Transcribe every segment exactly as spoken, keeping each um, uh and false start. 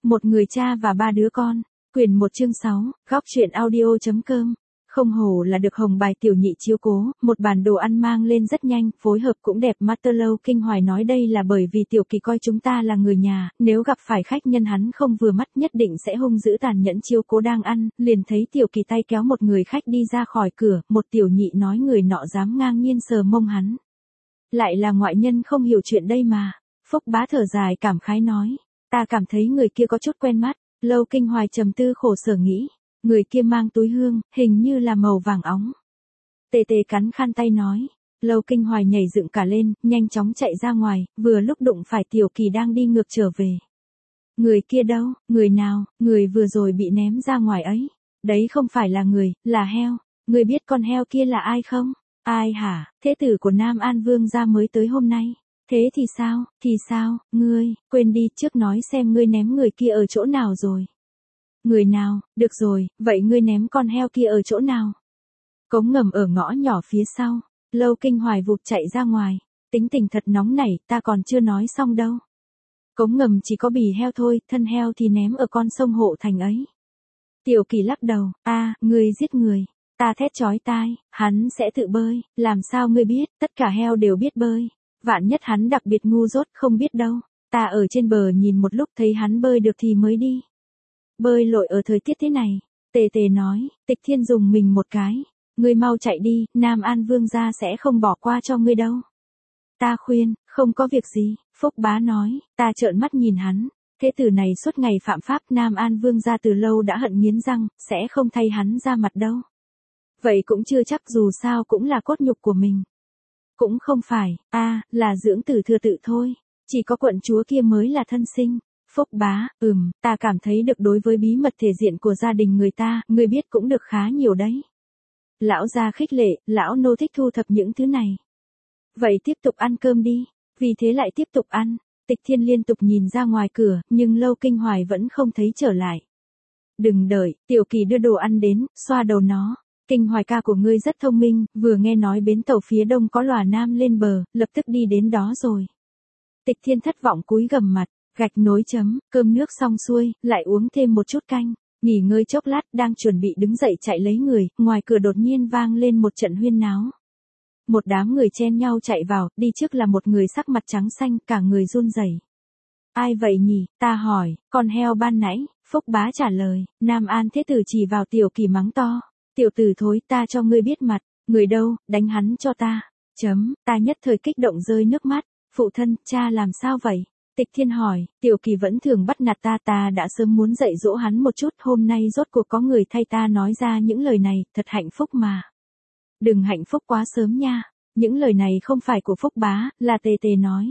Một người cha và ba đứa con. Quyển một chương sáu, góc truyện audio.com. Không hổ là được Hồng Bài tiểu nhị chiếu cố, một bàn đồ ăn mang lên rất nhanh, phối hợp cũng đẹp. Masterlow kinh hoài nói đây là bởi vì Tiểu Kỳ coi chúng ta là người nhà, nếu gặp phải khách nhân hắn không vừa mắt nhất định sẽ hung dữ tàn nhẫn chiếu cố đang ăn, liền thấy Tiểu Kỳ tay kéo một người khách đi ra khỏi cửa, một tiểu nhị nói người nọ dám ngang nhiên sờ mông hắn. Lại là ngoại nhân không hiểu chuyện đây mà. Phúc Bá thở dài cảm khái nói, ta cảm thấy người kia có chút quen mắt. Lâu kinh hoài trầm tư khổ sở nghĩ, người kia mang túi hương, hình như là màu vàng óng. Tề tề cắn khăn tay nói, Lâu kinh hoài nhảy dựng cả lên, nhanh chóng chạy ra ngoài, vừa lúc đụng phải Tiểu Kỳ đang đi ngược trở về. Người kia đâu, người nào, người vừa rồi bị ném ra ngoài ấy. Đấy không phải là người, là heo. Người biết con heo kia là ai không? Ai hả, thế tử của Nam An Vương gia mới tới hôm nay. Thế thì sao, thì sao, ngươi, quên đi trước nói xem ngươi ném người kia ở chỗ nào rồi. Người nào, được rồi, vậy ngươi ném con heo kia ở chỗ nào? Cống ngầm ở ngõ nhỏ phía sau. Lâu kinh hoài vụt chạy ra ngoài. Tính tình thật nóng nảy, ta còn chưa nói xong đâu. Cống ngầm chỉ có bì heo thôi, thân heo thì ném ở con sông Hộ Thành ấy. Tiểu Kỳ lắc đầu, a, ngươi giết người. Ta thét chói tai, hắn sẽ tự bơi, làm sao ngươi biết, tất cả heo đều biết bơi. Vạn nhất hắn đặc biệt ngu dốt không biết đâu. Ta ở trên bờ nhìn một lúc thấy hắn bơi được thì mới đi. Bơi lội ở thời tiết thế này. Tề tề nói, Tịch Thiên dùng mình một cái. Ngươi mau chạy đi, Nam An Vương gia sẽ không bỏ qua cho ngươi đâu. Ta khuyên, không có việc gì. Phúc Bá nói, ta trợn mắt nhìn hắn. Thế tử này suốt ngày phạm pháp, Nam An Vương gia từ lâu đã hận nghiến răng, sẽ không thay hắn ra mặt đâu. Vậy cũng chưa chắc, dù sao cũng là cốt nhục của mình. Cũng không phải, a, à, là dưỡng tử thừa tự thôi. Chỉ có quận chúa kia mới là thân sinh. Phúc Bá, ừm, ta cảm thấy được đối với bí mật thể diện của gia đình người ta, người biết cũng được khá nhiều đấy. Lão gia khích lệ, lão nô thích thu thập những thứ này. Vậy tiếp tục ăn cơm đi. Vì thế lại tiếp tục ăn. Tịch Thiên liên tục nhìn ra ngoài cửa, nhưng Lâu kinh hoài vẫn không thấy trở lại. Đừng đợi, Tiểu Kỳ đưa đồ ăn đến, xoa đầu nó. Kinh hoài ca của ngươi rất thông minh, vừa nghe nói bến tàu phía đông có lòa nam lên bờ, lập tức đi đến đó rồi. Tịch Thiên thất vọng cúi gằm mặt, gạch nối chấm, cơm nước xong xuôi, lại uống thêm một chút canh, nghỉ ngơi chốc lát, đang chuẩn bị đứng dậy chạy lấy người, ngoài cửa đột nhiên vang lên một trận huyên náo. Một đám người chen nhau chạy vào, đi trước là một người sắc mặt trắng xanh, cả người run rẩy. Ai vậy nhỉ, ta hỏi, con heo ban nãy. Phúc Bá trả lời, Nam An thế tử chỉ vào Tiểu Kỳ mắng to. Tiểu tử thối, ta cho ngươi biết mặt, người đâu, đánh hắn cho ta. Chấm, ta nhất thời kích động rơi nước mắt. Phụ thân, cha làm sao vậy? Tịch Thiên hỏi, Tiểu Kỳ vẫn thường bắt nạt ta, ta đã sớm muốn dạy dỗ hắn một chút, hôm nay rốt cuộc có người thay ta nói ra những lời này, thật hạnh phúc mà. Đừng hạnh phúc quá sớm nha, những lời này không phải của Phúc Bá, là Tề Tề nói.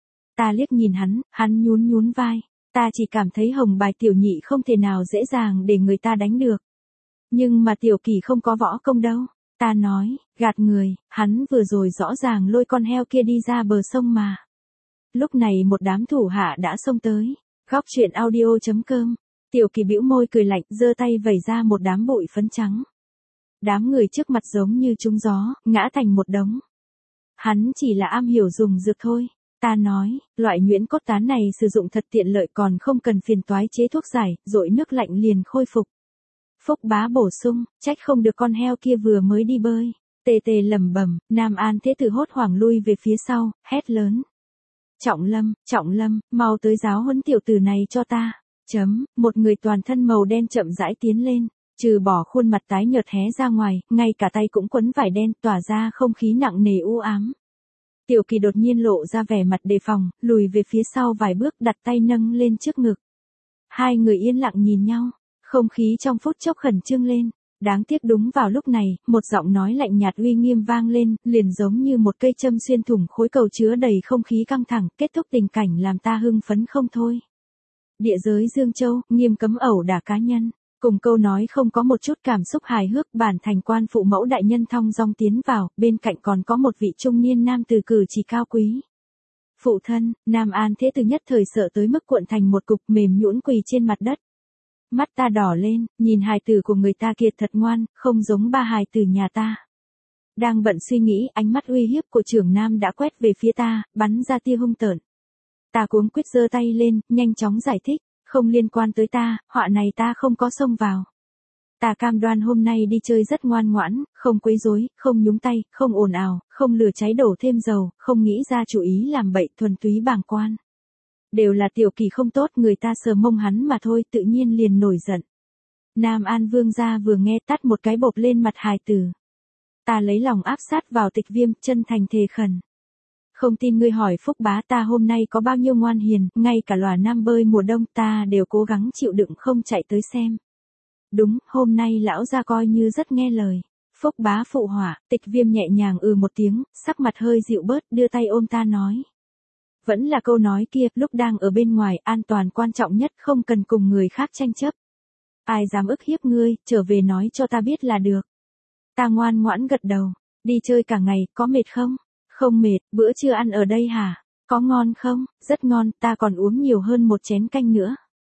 Ta liếc nhìn hắn, hắn nhún nhún vai, ta chỉ cảm thấy Hồng Bài tiểu nhị không thể nào dễ dàng để người ta đánh được. Nhưng mà Tiểu Kỳ không có võ công đâu. Ta nói, gạt người, hắn vừa rồi rõ ràng lôi con heo kia đi ra bờ sông mà. Lúc này một đám thủ hạ đã xông tới. Góc truyện audio.com. Tiểu Kỳ bĩu môi cười lạnh, giơ tay vẩy ra một đám bụi phấn trắng. Đám người trước mặt giống như trúng gió, ngã thành một đống. Hắn chỉ là am hiểu dùng dược thôi. Ta nói, loại nhuyễn cốt tán này sử dụng thật tiện lợi, còn không cần phiền toái chế thuốc giải, dội nước lạnh liền khôi phục. Phúc Bá bổ sung, trách không được con heo kia vừa mới đi bơi. Tề tề lẩm bẩm, Nam An thế tử hốt hoảng lui về phía sau, hét lớn. Trọng Lâm, Trọng Lâm, mau tới giáo huấn tiểu tử này cho ta. Chấm, một người toàn thân màu đen chậm rãi tiến lên, trừ bỏ khuôn mặt tái nhợt hé ra ngoài, ngay cả tay cũng quấn vải đen, tỏa ra không khí nặng nề u ám. Tiểu Kỳ đột nhiên lộ ra vẻ mặt đề phòng, lùi về phía sau vài bước, đặt tay nâng lên trước ngực. Hai người yên lặng nhìn nhau. Không khí trong phút chốc khẩn trương lên. Đáng tiếc đúng vào lúc này, một giọng nói lạnh nhạt uy nghiêm vang lên, liền giống như một cây châm xuyên thủng khối cầu chứa đầy không khí căng thẳng, kết thúc tình cảnh làm ta hưng phấn không thôi. Địa giới Dương Châu, nghiêm cấm ẩu đả cá nhân. Cùng câu nói không có một chút cảm xúc hài hước, bản thành quan phụ mẫu đại nhân thong dong tiến vào, bên cạnh còn có một vị trung niên nam từ cử chỉ cao quý. Phụ thân, Nam An thế tử nhất thời sợ tới mức cuộn thành một cục, mềm nhũn quỳ trên mặt đất. Mắt ta đỏ lên, nhìn hài tử của người ta kia thật ngoan, không giống ba hài tử nhà ta. Đang bận suy nghĩ, ánh mắt uy hiếp của trưởng nam đã quét về phía ta, bắn ra tia hung tợn. Ta cuống quyết giơ tay lên, nhanh chóng giải thích, Không liên quan tới ta, họa này ta không có xông vào. Ta cam đoan hôm nay đi chơi rất ngoan ngoãn, không quấy rối, không nhúng tay, không ồn ào, không lửa cháy đổ thêm dầu, không nghĩ ra chủ ý làm bậy, thuần túy bàng quan. Đều là Tiểu Kỳ không tốt, người ta sờ mông hắn mà thôi, tự nhiên liền nổi giận. Nam An Vương gia vừa nghe tát một cái bộp lên mặt hài tử. Ta lấy lòng áp sát vào Tịch Viêm, chân thành thề khẩn. Không tin ngươi hỏi Phúc bá ta hôm nay có bao nhiêu ngoan hiền, ngay cả lòa nam bơi mùa đông ta đều cố gắng chịu đựng không chạy tới xem. Đúng, hôm nay lão gia coi như rất nghe lời. Phúc bá phụ họa, Tịch Viêm nhẹ nhàng ừ một tiếng, sắc mặt hơi dịu bớt, đưa tay ôm ta nói. Vẫn là câu nói kia, lúc đang ở bên ngoài, an toàn quan trọng nhất, không cần cùng người khác tranh chấp. Ai dám ức hiếp ngươi, trở về nói cho ta biết là được. Ta ngoan ngoãn gật đầu, đi chơi cả ngày, có mệt không? Không mệt, bữa trưa ăn ở đây hả? Có ngon không? Rất ngon, ta còn uống nhiều hơn một chén canh nữa.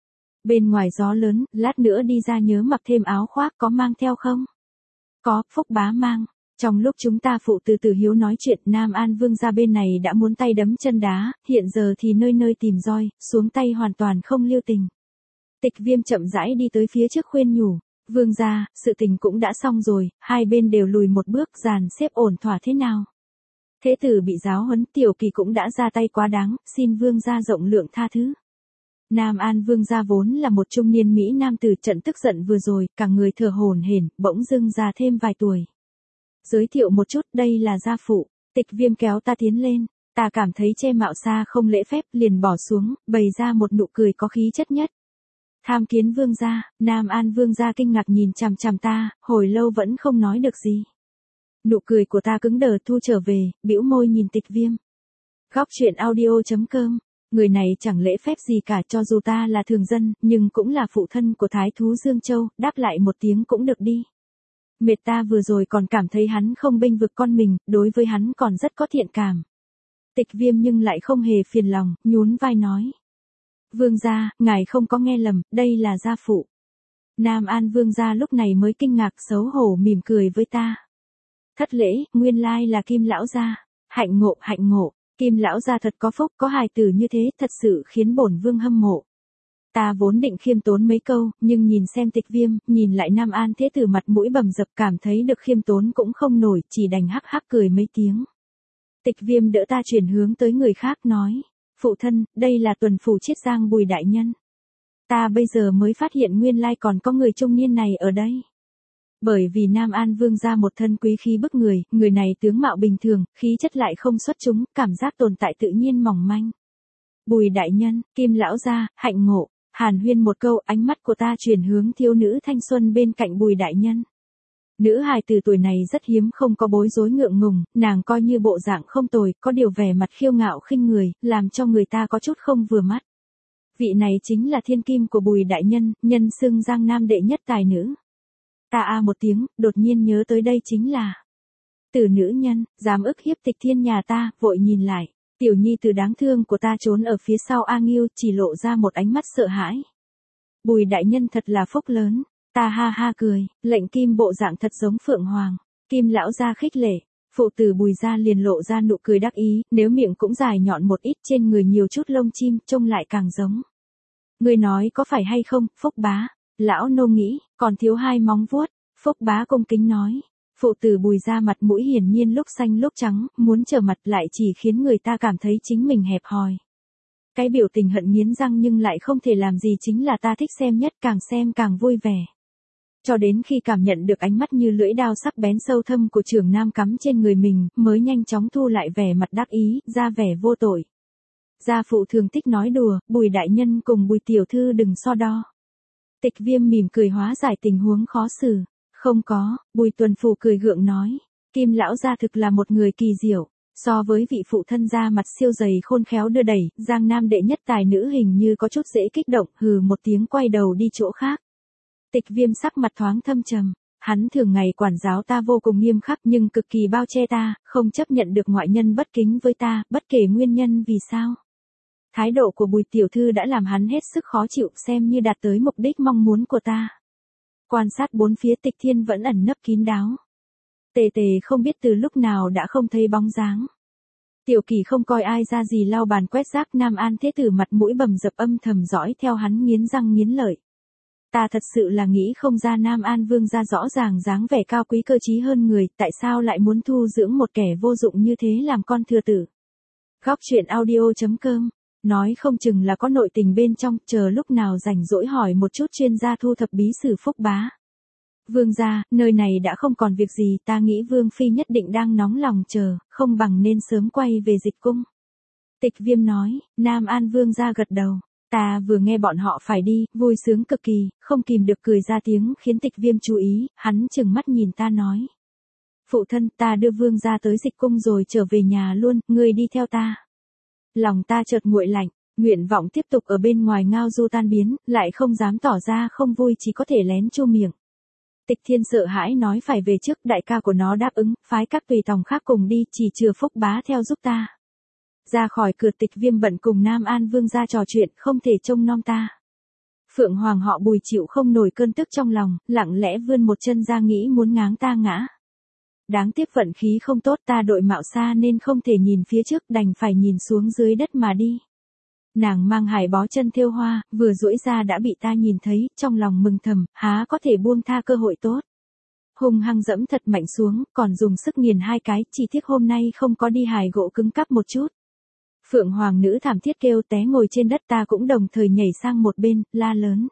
Bên ngoài gió lớn, lát nữa đi ra nhớ mặc thêm áo khoác, có mang theo không? Có, Phúc bá mang. Trong lúc chúng ta phụ từ từ hiếu nói chuyện, Nam An Vương gia bên này đã muốn tay đấm chân đá, hiện giờ thì nơi nơi tìm roi, xuống tay hoàn toàn không lưu tình. Tịch Viêm chậm rãi đi tới phía trước khuyên nhủ, Vương gia, sự tình cũng đã xong rồi, hai bên đều lùi một bước, dàn xếp ổn thỏa thế nào? Thế tử bị giáo huấn, Tiểu Kỳ cũng đã ra tay quá đáng, xin Vương gia rộng lượng tha thứ. Nam An Vương gia vốn là một trung niên Mỹ nam tử, trận tức giận vừa rồi, cả người thở hổn hển, bỗng dưng già thêm vài tuổi. Giới thiệu một chút, đây là gia phụ. Tịch Viêm kéo ta tiến lên, ta cảm thấy che mạo xa không lễ phép, liền bỏ xuống, bày ra một nụ cười có khí chất nhất. Tham kiến Vương gia. Nam An Vương gia kinh ngạc nhìn chằm chằm ta, hồi lâu vẫn không nói được gì. Nụ cười của ta cứng đờ, thu trở về, bĩu môi nhìn Tịch Viêm. Góc truyện audio chấm com. Người này chẳng lễ phép gì cả, cho dù ta là thường dân, nhưng cũng là phụ thân của Thái thú Dương Châu, đáp lại một tiếng cũng được đi. Mệt ta vừa rồi còn cảm thấy hắn không bênh vực con mình, đối với hắn còn rất có thiện cảm. Tịch Viêm nhưng lại không hề phiền lòng, nhún vai nói. Vương gia, ngài không có nghe lầm, đây là gia phụ. Nam An Vương gia lúc này mới kinh ngạc xấu hổ mỉm cười với ta. Thất lễ, nguyên lai là Kim lão gia. Hạnh ngộ, hạnh ngộ. Kim lão gia thật có phúc, có hài tử như thế, thật sự khiến bổn vương hâm mộ. Ta vốn định khiêm tốn mấy câu, nhưng nhìn xem Tịch Viêm, nhìn lại Nam An thế tử mặt mũi bầm dập, cảm thấy được khiêm tốn cũng không nổi, chỉ đành hắc hắc cười mấy tiếng. Tịch Viêm đỡ ta chuyển hướng tới người khác nói, phụ thân, đây là tuần phủ Chiết Giang Bùi đại nhân. Ta bây giờ mới phát hiện nguyên lai còn có người trung niên này ở đây. Bởi vì Nam An Vương gia một thân quý khí bức người, người này tướng mạo bình thường, khí chất lại không xuất chúng, cảm giác tồn tại tự nhiên mỏng manh. Bùi đại nhân, Kim lão gia, hạnh ngộ. Hàn huyên một câu, ánh mắt của ta chuyển hướng thiếu nữ thanh xuân bên cạnh Bùi đại nhân. Nữ hài từ tuổi này rất hiếm không có bối rối ngượng ngùng, nàng coi như bộ dạng không tồi, có điều vẻ mặt khiêu ngạo khinh người, làm cho người ta có chút không vừa mắt. Vị này chính là thiên kim của Bùi đại nhân, nhân xưng Giang Nam đệ nhất tài nữ. Ta a một tiếng, đột nhiên nhớ tới đây chính là Tử nữ nhân, dám ức hiếp Tịch Thiên nhà ta, vội nhìn lại. Tiểu nhi từ đáng thương của ta trốn ở phía sau A Nghiêu, chỉ lộ ra một ánh mắt sợ hãi. Bùi đại nhân thật là phúc lớn, ta ha ha cười, lệnh Kim bộ dạng thật giống Phượng Hoàng. Kim lão gia khích lệ, phụ tử Bùi gia liền lộ ra nụ cười đắc ý, nếu miệng cũng dài nhọn một ít, trên người nhiều chút lông chim, trông lại càng giống. Người nói có phải hay không, Phúc bá? Lão nô nghĩ, còn thiếu hai móng vuốt. Phúc bá cung kính nói. Phụ tử Bùi gia mặt mũi hiển nhiên lúc xanh lúc trắng, muốn trở mặt lại chỉ khiến người ta cảm thấy chính mình hẹp hòi. Cái biểu tình hận nghiến răng nhưng lại không thể làm gì chính là ta thích xem nhất, càng xem càng vui vẻ. Cho đến khi cảm nhận được ánh mắt như lưỡi dao sắc bén sâu thâm của trưởng nam cắm trên người mình, mới nhanh chóng thu lại vẻ mặt đắc ý, ra vẻ vô tội. Gia phụ thường thích nói đùa, Bùi đại nhân cùng Bùi tiểu thư đừng so đo. Tịch Viêm mỉm cười hóa giải tình huống khó xử. Không có, Bùi tuần phủ cười gượng nói. Kim lão gia thực là một người kỳ diệu. So với vị phụ thân da mặt siêu dày khôn khéo đưa đẩy, Giang Nam đệ nhất tài nữ hình như có chút dễ kích động, hừ một tiếng quay đầu đi chỗ khác. Tịch Viêm sắc mặt thoáng thâm trầm. Hắn thường ngày quản giáo ta vô cùng nghiêm khắc nhưng cực kỳ bao che ta, không chấp nhận được ngoại nhân bất kính với ta, bất kể nguyên nhân vì sao. Thái độ của Bùi tiểu thư đã làm hắn hết sức khó chịu, xem như đạt tới mục đích mong muốn của ta. Quan sát bốn phía, Tịch Thiên vẫn ẩn nấp kín đáo. Tề tề không biết từ lúc nào đã không thấy bóng dáng. Tiểu Kỳ không coi ai ra gì lau bàn quét rác, Nam An Thế Tử mặt mũi bầm dập âm thầm dõi theo hắn nghiến răng nghiến lợi. Ta thật sự là nghĩ không ra Nam An Vương gia rõ ràng dáng vẻ cao quý cơ trí hơn người, tại sao lại muốn thu dưỡng một kẻ vô dụng như thế làm con thừa tử. Góc truyện audio chấm com, nói không chừng là có nội tình bên trong, chờ lúc nào rảnh rỗi hỏi một chút chuyên gia thu thập bí sử Phúc Bá. Vương gia, nơi này đã không còn việc gì, ta nghĩ Vương Phi nhất định đang nóng lòng chờ, không bằng nên sớm quay về Dịch Cung. Tịch Viêm nói, Nam An Vương gia gật đầu. Ta vừa nghe bọn họ phải đi, vui sướng cực kỳ, không kìm được cười ra tiếng khiến Tịch Viêm chú ý, hắn chừng mắt nhìn ta nói. Phụ thân, ta đưa Vương gia tới Dịch Cung rồi trở về nhà luôn, ngươi đi theo ta. Lòng ta chợt nguội lạnh, nguyện vọng tiếp tục ở bên ngoài ngao du tan biến, lại không dám tỏ ra không vui, chỉ có thể lén chu miệng. Tịch Thiên sợ hãi nói phải về trước, đại ca của nó đáp ứng, phái các tùy tòng khác cùng đi, chỉ chừa Phúc Bá theo giúp ta. Ra khỏi cửa, Tịch Viêm bận cùng Nam An Vương gia trò chuyện, không thể trông nom ta. Phượng Hoàng họ Bùi chịu không nổi cơn tức trong lòng, lặng lẽ vươn một chân ra nghĩ muốn ngáng ta ngã. Đáng tiếc vận khí không tốt, ta đội mạo xa nên không thể nhìn phía trước, đành phải nhìn xuống dưới đất mà đi. Nàng mang hải bó chân thêu hoa, vừa duỗi ra đã bị ta nhìn thấy, trong lòng mừng thầm, há có thể buông tha cơ hội tốt. Hùng hăng dẫm thật mạnh xuống, còn dùng sức nghiền hai cái, chỉ tiếc hôm nay không có đi hài gỗ cứng cắp một chút. Phượng Hoàng nữ thảm thiết kêu té ngồi trên đất, ta cũng đồng thời nhảy sang một bên, la lớn.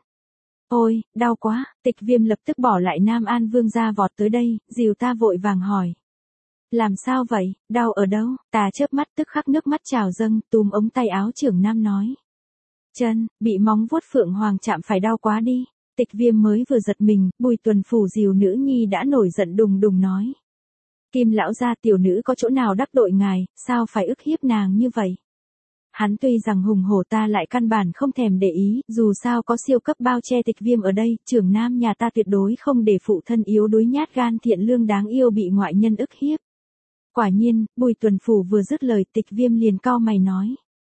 Ôi, đau quá, Tịch Viêm lập tức bỏ lại Nam An Vương gia vọt tới đây, dìu ta vội vàng hỏi. Làm sao vậy, đau ở đâu, ta chớp mắt tức khắc nước mắt trào dâng, túm ống tay áo trưởng nam nói. Chân, bị móng vuốt Phượng Hoàng chạm phải đau quá đi. Tịch Viêm mới vừa giật mình, Bùi Tuần Phủ dìu nữ nhi đã nổi giận đùng đùng nói. Kim lão gia, tiểu nữ có chỗ nào đắc tội ngài, sao phải ức hiếp nàng như vậy? Hắn tuy rằng hùng hổ, ta lại căn bản không thèm để ý, dù sao có siêu cấp bao che Tịch Viêm ở đây, trưởng nam nhà ta tuyệt đối không để phụ thân yếu đuối nhát gan thiện lương đáng yêu bị ngoại nhân ức hiếp. Quả nhiên, Bùi Tuần Phủ vừa dứt lời, Tịch Viêm liền cau mày nói.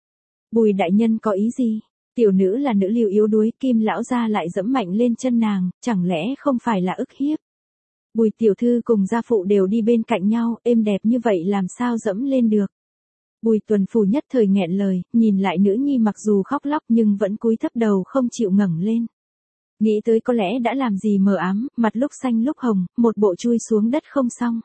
Bùi đại nhân có ý gì? Tiểu nữ là nữ liều yếu đuối, Kim lão gia lại dẫm mạnh lên chân nàng, chẳng lẽ không phải là ức hiếp? Bùi tiểu thư cùng gia phụ đều đi bên cạnh nhau, êm đẹp như vậy làm sao dẫm lên được? Bùi Tuần Phủ nhất thời nghẹn lời, nhìn lại nữ nhi mặc dù khóc lóc nhưng vẫn cúi thấp đầu không chịu ngẩng lên. Nghĩ tới có lẽ đã làm gì mờ ám, mặt lúc xanh lúc hồng, một bộ chui xuống đất không xong.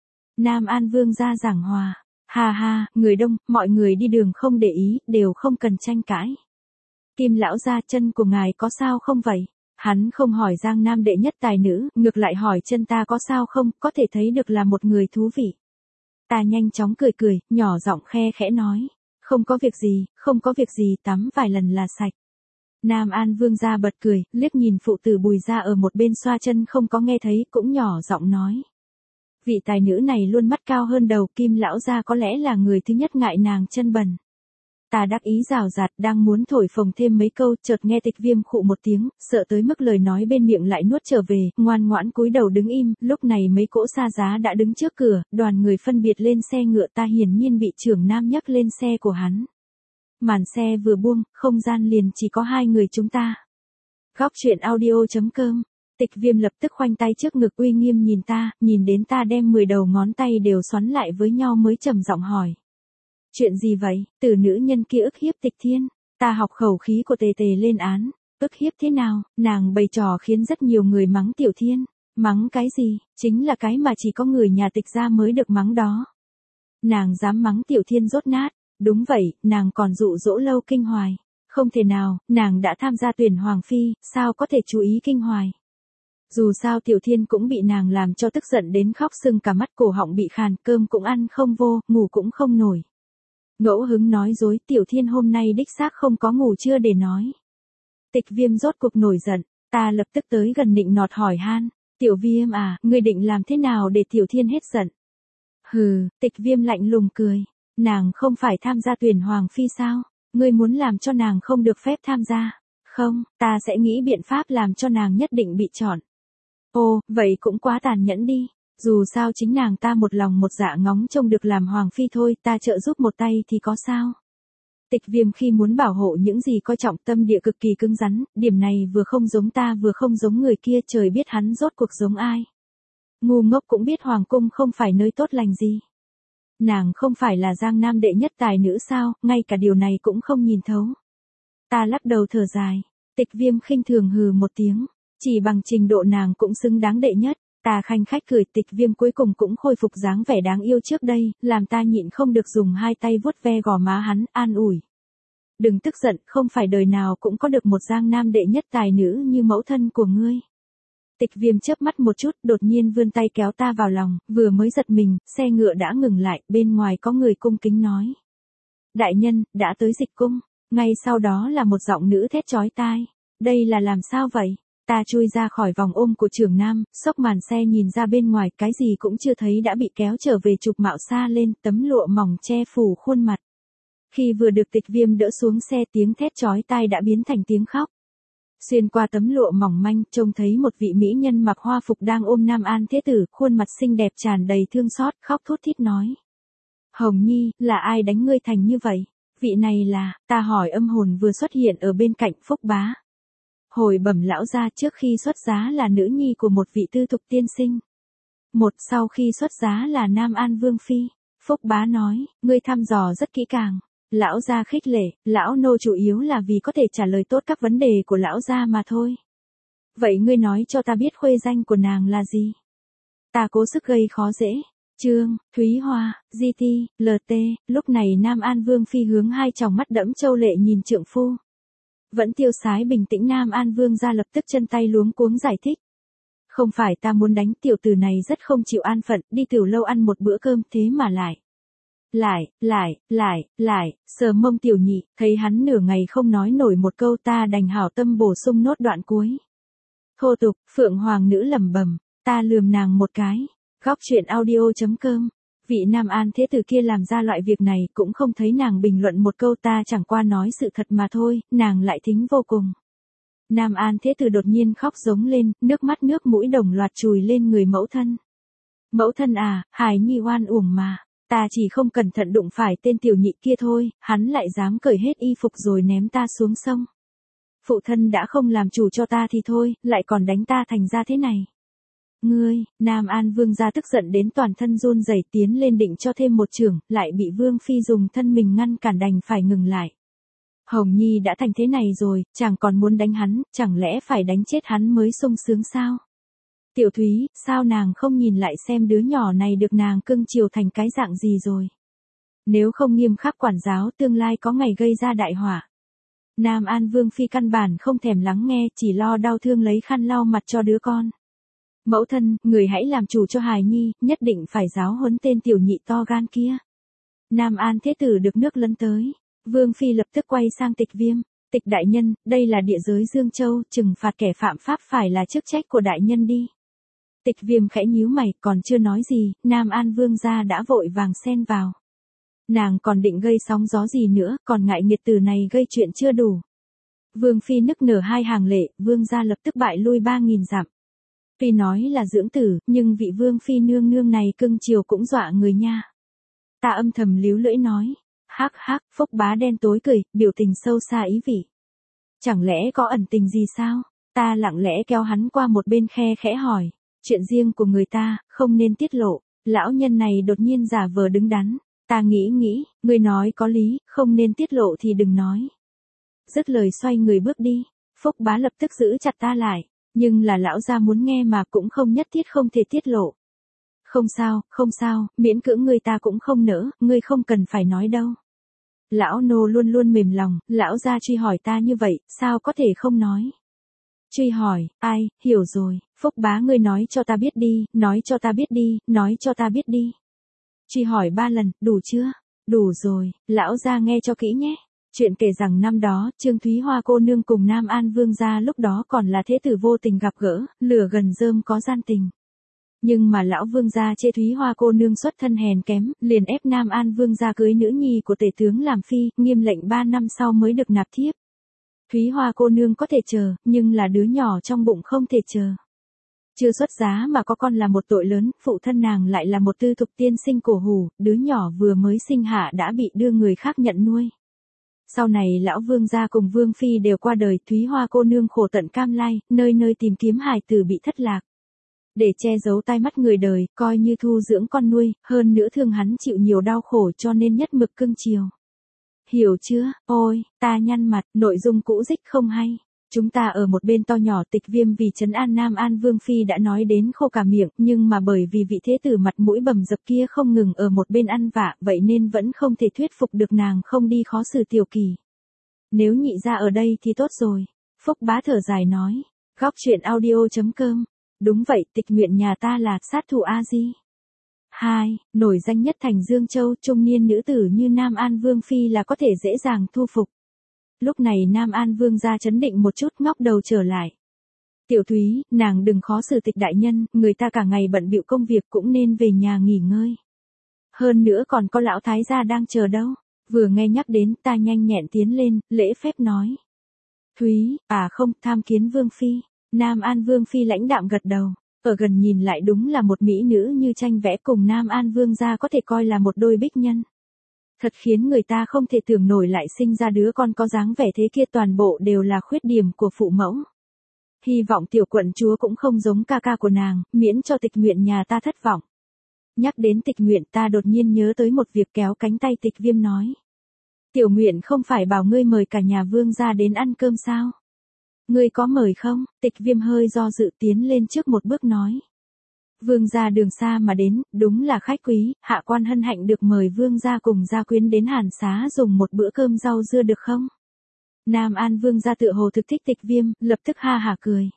Nam An Vương gia giảng hòa. Ha ha, người đông, mọi người đi đường không để ý, đều không cần tranh cãi. Kim lão gia, chân của ngài có sao không vậy? Hắn không hỏi Giang Nam đệ nhất tài nữ, ngược lại hỏi chân ta có sao không, có thể thấy được là một người thú vị. Ta nhanh chóng cười cười, nhỏ giọng khe khẽ nói. Không có việc gì, không có việc gì, tắm vài lần là sạch. Nam An Vương gia bật cười, liếc nhìn phụ tử Bùi gia ở một bên xoa chân không có nghe thấy, cũng nhỏ giọng nói. Vị tài nữ này luôn mắt cao hơn đầu, Kim lão gia có lẽ là người thứ nhất ngại nàng chân bẩn. Ta đắc ý rào rạt, đang muốn thổi phồng thêm mấy câu, chợt nghe Tịch Viêm khụ một tiếng, sợ tới mức lời nói bên miệng lại nuốt trở về, ngoan ngoãn cúi đầu đứng im. Lúc này mấy cỗ xa giá đã đứng trước cửa, đoàn người phân biệt lên xe ngựa, ta hiển nhiên bị trưởng nam nhấc lên xe của hắn. Màn xe vừa buông, không gian liền chỉ có hai người chúng ta. Góc truyện audio chấm com. Tịch Viêm lập tức khoanh tay trước ngực uy nghiêm nhìn ta, nhìn đến ta đem mười đầu ngón tay đều xoắn lại với nhau mới trầm giọng hỏi. Chuyện gì vậy? Từ nữ nhân kia ức hiếp Tịch Thiên. Ta học khẩu khí của tề tề lên án. Ức hiếp thế nào? Nàng bày trò khiến rất nhiều người mắng Tiểu Thiên. Mắng cái gì? Chính là cái mà chỉ có người nhà Tịch gia mới được mắng đó. Nàng dám mắng Tiểu Thiên dốt nát. Đúng vậy, nàng còn dụ dỗ Lâu Kinh Hoài. Không thể nào, nàng đã tham gia tuyển Hoàng Phi, sao có thể chú ý Kinh Hoài. Dù sao Tiểu Thiên cũng bị nàng làm cho tức giận đến khóc sưng cả mắt, cổ họng bị khàn, cơm cũng ăn không vô, ngủ cũng không nổi. Ngẫu hứng nói dối, Tiểu Thiên hôm nay đích xác không có ngủ trưa để nói. Tịch Viêm rốt cuộc nổi giận, ta lập tức tới gần nịnh nọt hỏi han. Tiểu Viêm à, ngươi định làm thế nào để Tiểu Thiên hết giận? Hừ, Tịch Viêm lạnh lùng cười. Nàng không phải tham gia tuyển Hoàng Phi sao? Ngươi muốn làm cho nàng không được phép tham gia? Không, ta sẽ nghĩ biện pháp làm cho nàng nhất định bị chọn. Ồ, vậy cũng quá tàn nhẫn đi. Dù sao chính nàng ta một lòng một dạ ngóng trông được làm Hoàng Phi thôi, ta trợ giúp một tay thì có sao. Tịch Viêm khi muốn bảo hộ những gì coi trọng tâm địa cực kỳ cứng rắn, điểm này vừa không giống ta vừa không giống người kia, trời biết hắn rốt cuộc giống ai. Ngu ngốc cũng biết Hoàng Cung không phải nơi tốt lành gì. Nàng không phải là Giang Nam đệ nhất tài nữ sao, ngay cả điều này cũng không nhìn thấu. Ta lắc đầu thở dài, Tịch Viêm khinh thường hừ một tiếng, chỉ bằng trình độ nàng cũng xứng đáng đệ nhất. Ta khanh khách cười, Tịch Viêm cuối cùng cũng khôi phục dáng vẻ đáng yêu trước đây, làm ta nhịn không được dùng hai tay vuốt ve gò má hắn, an ủi. Đừng tức giận, không phải đời nào cũng có được một Giang Nam đệ nhất tài nữ như mẫu thân của ngươi. Tịch Viêm chớp mắt một chút, đột nhiên vươn tay kéo ta vào lòng, vừa mới giật mình, xe ngựa đã ngừng lại, bên ngoài có người cung kính nói. Đại nhân, đã tới Dịch cung, ngay sau đó là một giọng nữ thét chói tai. Đây là làm sao vậy? Ta chui ra khỏi vòng ôm của trưởng nam, xốc màn xe nhìn ra bên ngoài, cái gì cũng chưa thấy đã bị kéo trở về trục mạo xa lên, tấm lụa mỏng che phủ khuôn mặt. Khi vừa được Tịch Viêm đỡ xuống xe, tiếng thét chói tai đã biến thành tiếng khóc. Xuyên qua tấm lụa mỏng manh, trông thấy một vị mỹ nhân mặc hoa phục đang ôm Nam An Thế Tử, khuôn mặt xinh đẹp tràn đầy thương xót, khóc thút thít nói. Hồng Nhi, là ai đánh ngươi thành như vậy? Vị này là, ta hỏi âm hồn vừa xuất hiện ở bên cạnh Phúc Bá. Hồi bẩm lão gia, trước khi xuất giá là nữ nhi của một vị tư thục tiên sinh. Một sau khi xuất giá là Nam An Vương Phi. Phúc Bá nói, ngươi thăm dò rất kỹ càng. Lão gia khích lệ, lão nô chủ yếu là vì có thể trả lời tốt các vấn đề của lão gia mà thôi. Vậy ngươi nói cho ta biết khuê danh của nàng là gì? Ta cố sức gây khó dễ. Trương, Thúy Hoa, Di Ti, lờ tê, lúc này Nam An Vương Phi hướng hai tròng mắt đẫm châu lệ nhìn trượng phu. Vẫn tiêu sái bình tĩnh, Nam An Vương ra lập tức chân tay luống cuống giải thích. Không phải ta muốn đánh, tiểu tử này rất không chịu an phận, đi tiểu lâu ăn một bữa cơm thế mà lại. Lại, lại, lại, lại, sờ mông tiểu nhị, thấy hắn nửa ngày không nói nổi một câu, ta đành hảo tâm bổ sung nốt đoạn cuối. Thô tục, Phượng Hoàng nữ lẩm bẩm, ta lườm nàng một cái. Góc truyện audio chấm com. Vị Nam An Thế Tử kia làm ra loại việc này cũng không thấy nàng bình luận một câu, ta chẳng qua nói sự thật mà thôi, nàng lại thính vô cùng. Nam An Thế Tử đột nhiên khóc giống lên, nước mắt nước mũi đồng loạt chùi lên người mẫu thân. Mẫu thân à, hài nhi oan uổng mà, ta chỉ không cẩn thận đụng phải tên tiểu nhị kia thôi, hắn lại dám cởi hết y phục rồi ném ta xuống sông. Phụ thân đã không làm chủ cho ta thì thôi, lại còn đánh ta thành ra thế này. Ngươi, Nam An Vương gia tức giận đến toàn thân run rẩy, tiến lên định cho thêm một chưởng, lại bị Vương Phi dùng thân mình ngăn cản, đành phải ngừng lại. Hồng Nhi đã thành thế này rồi, chàng còn muốn đánh hắn, chẳng lẽ phải đánh chết hắn mới sung sướng sao? Tiểu Thúy, sao nàng không nhìn lại xem đứa nhỏ này được nàng cưng chiều thành cái dạng gì rồi? Nếu không nghiêm khắc quản giáo, tương lai có ngày gây ra đại họa. Nam An Vương Phi căn bản không thèm lắng nghe, chỉ lo đau thương lấy khăn lau mặt cho đứa con. Mẫu thân, người hãy làm chủ cho hài nhi, nhất định phải giáo huấn tên tiểu nhị to gan kia. Nam An Thế Tử được nước lấn tới. Vương Phi lập tức quay sang Tịch Viêm. Tịch đại nhân, đây là địa giới Dương Châu, trừng phạt kẻ phạm pháp phải là chức trách của đại nhân đi. Tịch Viêm khẽ nhíu mày, còn chưa nói gì, Nam An Vương gia đã vội vàng xen vào. Nàng còn định gây sóng gió gì nữa, còn ngại nghiệt tử này gây chuyện chưa đủ. Vương Phi nức nở hai hàng lệ, Vương gia lập tức bại lui ba nghìn dặm. Tuy nói là dưỡng tử, nhưng vị Vương Phi nương nương này cưng chiều cũng dọa người nha. Ta âm thầm líu lưỡi nói. Hắc hắc, Phúc Bá đen tối cười, biểu tình sâu xa ý vị. Chẳng lẽ có ẩn tình gì sao? Ta lặng lẽ kéo hắn qua một bên khe khẽ hỏi. Chuyện riêng của người ta, không nên tiết lộ. Lão nhân này đột nhiên giả vờ đứng đắn. Ta nghĩ nghĩ, người nói có lý, không nên tiết lộ thì đừng nói. Dứt lời xoay người bước đi. Phúc Bá lập tức giữ chặt ta lại. Nhưng là lão gia muốn nghe mà cũng không nhất thiết không thể tiết lộ. Không sao, không sao, miễn cưỡng người ta cũng không nỡ, ngươi không cần phải nói đâu. Lão nô luôn luôn mềm lòng, lão gia truy hỏi ta như vậy, sao có thể không nói. Truy hỏi, ai, hiểu rồi, Phúc Bá ngươi nói cho ta biết đi, nói cho ta biết đi, nói cho ta biết đi. Truy hỏi ba lần, đủ chưa? Đủ rồi, lão gia nghe cho kỹ nhé. Chuyện kể rằng năm đó, Trương Thúy Hoa cô nương cùng Nam An Vương gia lúc đó còn là thế tử vô tình gặp gỡ, lửa gần rơm có gian tình. Nhưng mà lão Vương gia chê Thúy Hoa cô nương xuất thân hèn kém, liền ép Nam An Vương gia cưới nữ nhi của tể tướng làm phi, nghiêm lệnh ba năm sau mới được nạp thiếp. Thúy Hoa cô nương có thể chờ, nhưng là đứa nhỏ trong bụng không thể chờ. Chưa xuất giá mà có con là một tội lớn, phụ thân nàng lại là một tư thục tiên sinh cổ hủ, đứa nhỏ vừa mới sinh hạ đã bị đưa người khác nhận nuôi. Sau này lão Vương gia cùng Vương Phi đều qua đời, Thúy Hoa cô nương khổ tận cam lai, nơi nơi tìm kiếm hài tử bị thất lạc. Để che giấu tai mắt người đời, coi như thu dưỡng con nuôi, hơn nữa thương hắn chịu nhiều đau khổ cho nên nhất mực cưng chiều. Hiểu chưa? Ôi, ta nhăn mặt, nội dung cũ dích không hay. Chúng ta ở một bên to nhỏ Tịch Viêm vì trấn an Nam An Vương Phi đã nói đến khô cả miệng, nhưng mà bởi vì vị thế tử mặt mũi bầm dập kia không ngừng ở một bên ăn vạ, vậy nên vẫn không thể thuyết phục được nàng không đi khó xử Tiểu Kỳ. Nếu nhị ra ở đây thì tốt rồi. Phúc Bá thở dài nói. Góc truyện audio.com. Đúng vậy, tịch nguyện nhà ta là sát thủ A-di. hai. Nổi danh nhất thành Dương Châu, trung niên nữ tử như Nam An Vương Phi là có thể dễ dàng thu phục. Lúc này Nam An Vương ra chấn định một chút, ngóc đầu trở lại. Tiểu Thúy, nàng đừng khó xử Tịch đại nhân, người ta cả ngày bận bịu công việc cũng nên về nhà nghỉ ngơi. Hơn nữa còn có lão thái gia đang chờ đâu. Vừa nghe nhắc đến, ta nhanh nhẹn tiến lên, lễ phép nói. Thúy, à không, tham kiến Vương Phi. Nam An Vương Phi lãnh đạm gật đầu. Ở gần nhìn lại đúng là một mỹ nữ như tranh vẽ, cùng Nam An Vương gia có thể coi là một đôi bích nhân. Thật khiến người ta không thể tưởng nổi lại sinh ra đứa con có dáng vẻ thế kia, toàn bộ đều là khuyết điểm của phụ mẫu. Hy vọng tiểu quận chúa cũng không giống ca ca của nàng, miễn cho Tịch nguyện nhà ta thất vọng. Nhắc đến Tịch nguyện, ta đột nhiên nhớ tới một việc, kéo cánh tay Tịch Viêm nói. Tiểu nguyện không phải bảo ngươi mời cả nhà Vương gia đến ăn cơm sao? Ngươi có mời không? Tịch Viêm hơi do dự tiến lên trước một bước nói. Vương gia đường xa mà đến, đúng là khách quý, hạ quan hân hạnh được mời vương gia cùng gia quyến đến Hàn Xá dùng một bữa cơm rau dưa được không? Nam An Vương gia tựa hồ thực thích Tịch Viêm, lập tức ha hả cười.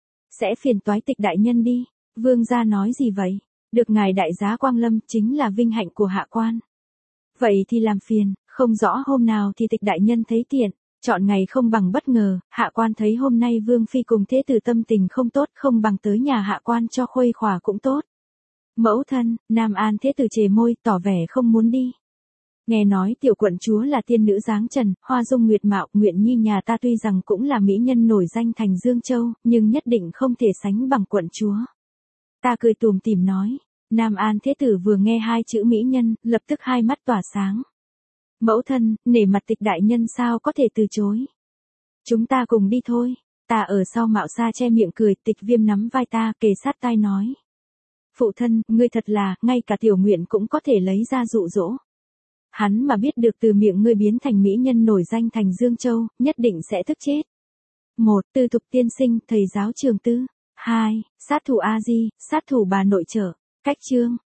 Sẽ phiền toái Tịch đại nhân đi. Vương gia nói gì vậy? Được ngài đại giá quang lâm chính là vinh hạnh của hạ quan. Vậy thì làm phiền, không rõ hôm nào thì Tịch đại nhân thấy tiện. Chọn ngày không bằng bất ngờ, hạ quan thấy hôm nay Vương Phi cùng thế tử tâm tình không tốt, không bằng tới nhà hạ quan cho khuây khỏa cũng tốt. Mẫu thân, Nam An thế tử chề môi, tỏ vẻ không muốn đi. Nghe nói tiểu quận chúa là tiên nữ dáng trần, hoa dung nguyệt mạo, Nguyện Nhi nhà ta tuy rằng cũng là mỹ nhân nổi danh thành Dương Châu, nhưng nhất định không thể sánh bằng quận chúa. Ta cười tùm tìm nói, Nam An thế tử vừa nghe hai chữ mỹ nhân, lập tức hai mắt tỏa sáng. Mẫu thân, nể mặt Tịch đại nhân sao có thể từ chối. Chúng ta cùng đi thôi. Ta ở sau mạo xa che miệng cười, Tịch Viêm nắm vai ta, kề sát tai nói. Phụ thân, ngươi thật là, ngay cả tiểu nguyện cũng có thể lấy ra dụ dỗ. Hắn mà biết được từ miệng ngươi biến thành mỹ nhân nổi danh thành Dương Châu, nhất định sẽ tức chết. một. Tư thục tiên sinh, thầy giáo trường tư. hai. Sát thủ A-di, sát thủ bà nội trợ. Cách chương.